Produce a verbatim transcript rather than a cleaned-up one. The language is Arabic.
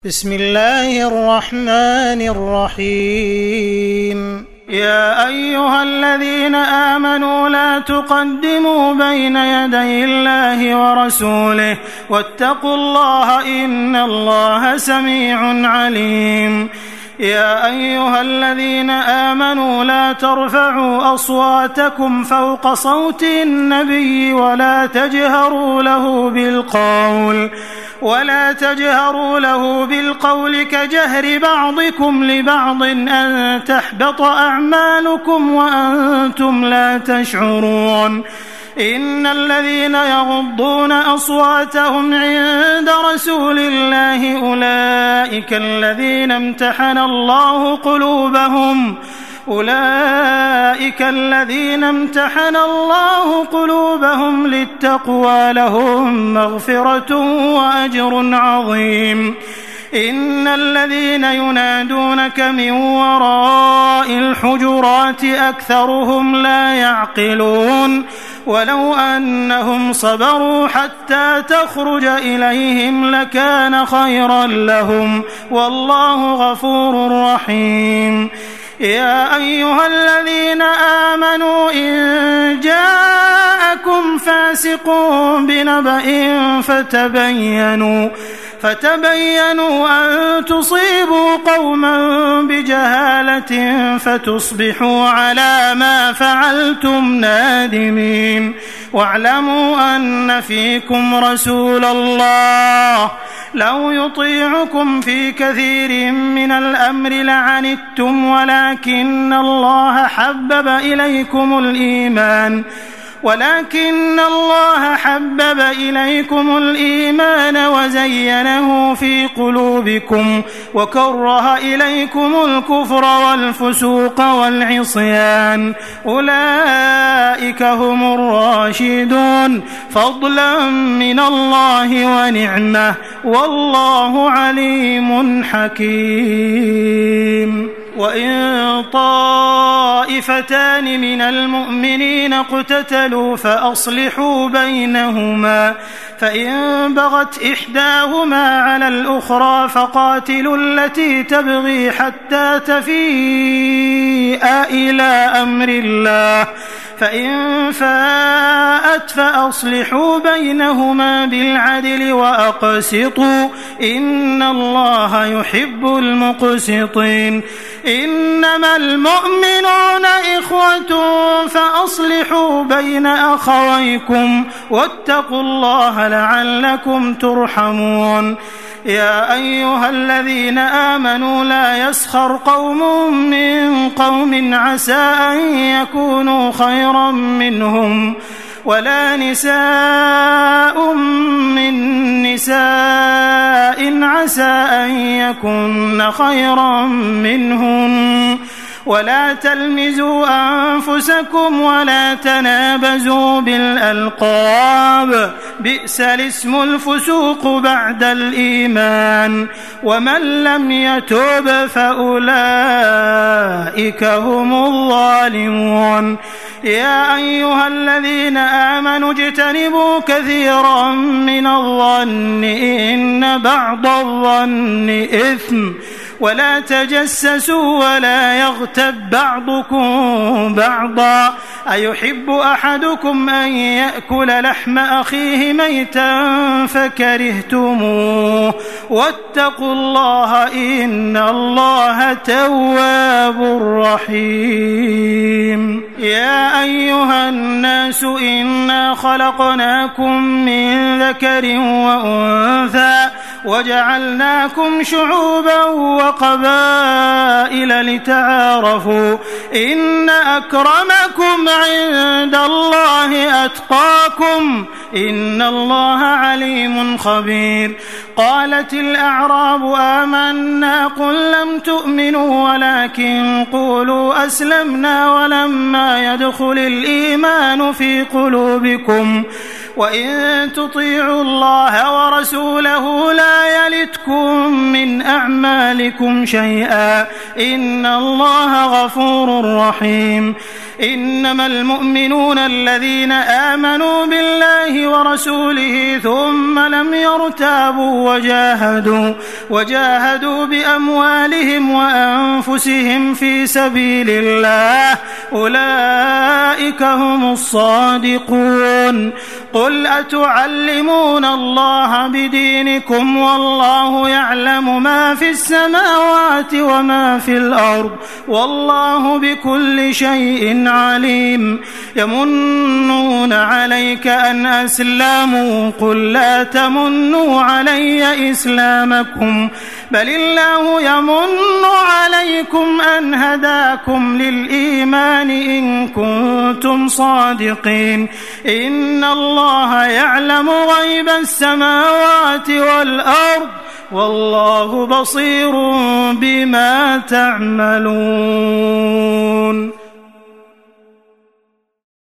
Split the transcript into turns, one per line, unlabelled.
بسم الله الرحمن الرحيم يا أيها الذين آمنوا لا تقدموا بين يدي الله ورسوله واتقوا الله إن الله سميع عليم يا أيها الذين آمنوا لا ترفعوا أصواتكم فوق صوت النبي ولا تجهروا له بالقول ولا تجهروا له بالقول كجهر بعضكم لبعض أن تحبط أعمالكم وأنتم لا تشعرون إن الذين يغضون أصواتهم عند رسول الله أولئك الذين امتحن الله قلوبهم أولئك الذين امتحن الله قلوبهم للتقوى لهم مغفرة وأجر عظيم إن الذين ينادونك من وراء الحجرات أكثرهم لا يعقلون ولو أنهم صبروا حتى تخرج إليهم لكان خيرا لهم والله غفور رحيم يا أيها الذين آمنوا إن جاءكم فاسق بنبأ فتبينوا فتبينوا أن تصيبوا قوما بجهالة فتصبحوا على ما فعلتم نادمين واعلموا أن فيكم رسول الله لو يطيعكم في كثير من الأمر لعنتم ولكن الله حبب إليكم الإيمان ولكن الله حبب إليكم الإيمان وزينه في قلوبكم وكره إليكم الكفر والفسوق والعصيان أولئك هم الراشدون فضلا من الله ونعمة والله عليم حكيم وإن طائفتان من المؤمنين اقتتلوا فأصلحوا بينهما فإن بغت إحداهما على الأخرى فقاتلوا التي تبغي حتى تفيء إلى أمر الله فإن فاءت فأصلحوا بينهما بالعدل وأقسطوا إن الله يحب المقسطين إنما المؤمنون إخوة فأصلحوا بين أخويكم واتقوا الله لعلكم ترحمون يا أيها الذين آمنوا لا يسخر قوم من قوم عسى أن يكونوا خيرا منهم ولا نساء من نساء عسى أن يكن خيرا منهن ولا تلمزوا أنفسكم ولا تنابزوا بالألقاب بئس الاسم الفسوق بعد الإيمان ومن لم يتوب فأولئك هم الظالمون يا أيها الذين آمنوا اجتنبوا كثيرا من الظن إن بعض الظن إثم ولا تجسسوا ولا يغتب بعضكم بعضا أيحب أحدكم أن يأكل لحم أخيه ميتا فكرهتموه واتقوا الله إن الله تواب رحيم يا أيها الناس إنا خلقناكم من ذكر وأنثى وجعلناكم شعوبا وقبائل لتعارفوا إن أكرمكم عند الله أتقاكم إن الله عليم خبير قالت الأعراب آمنا قل لم تؤمنوا ولكن قولوا أسلمنا ولما يدخل الإيمان في قلوبكم وإن تطيعوا الله ورسوله لا يلتكم من أعمالكم شيئا إن الله غفور رحيم إنما المؤمنون الذين آمنوا بالله ورسوله ثم لم يرتابوا وجاهدوا, وجاهدوا بأموالهم وأنفسهم في سبيل الله أولئك هم الصادقون. قل أتعلمون الله بدينكم والله يعلم ما في السماوات وما في الأرض والله بكل شيء عليم. يمنون عليك أن أسلموا قل لا تمنوا علي إسلامكم بل الله يمن عليكم أن هداكم للإيمان إن كنتم صادقين. إن الله يعلم غيب السماوات والأرض والله بصير بما تعملون.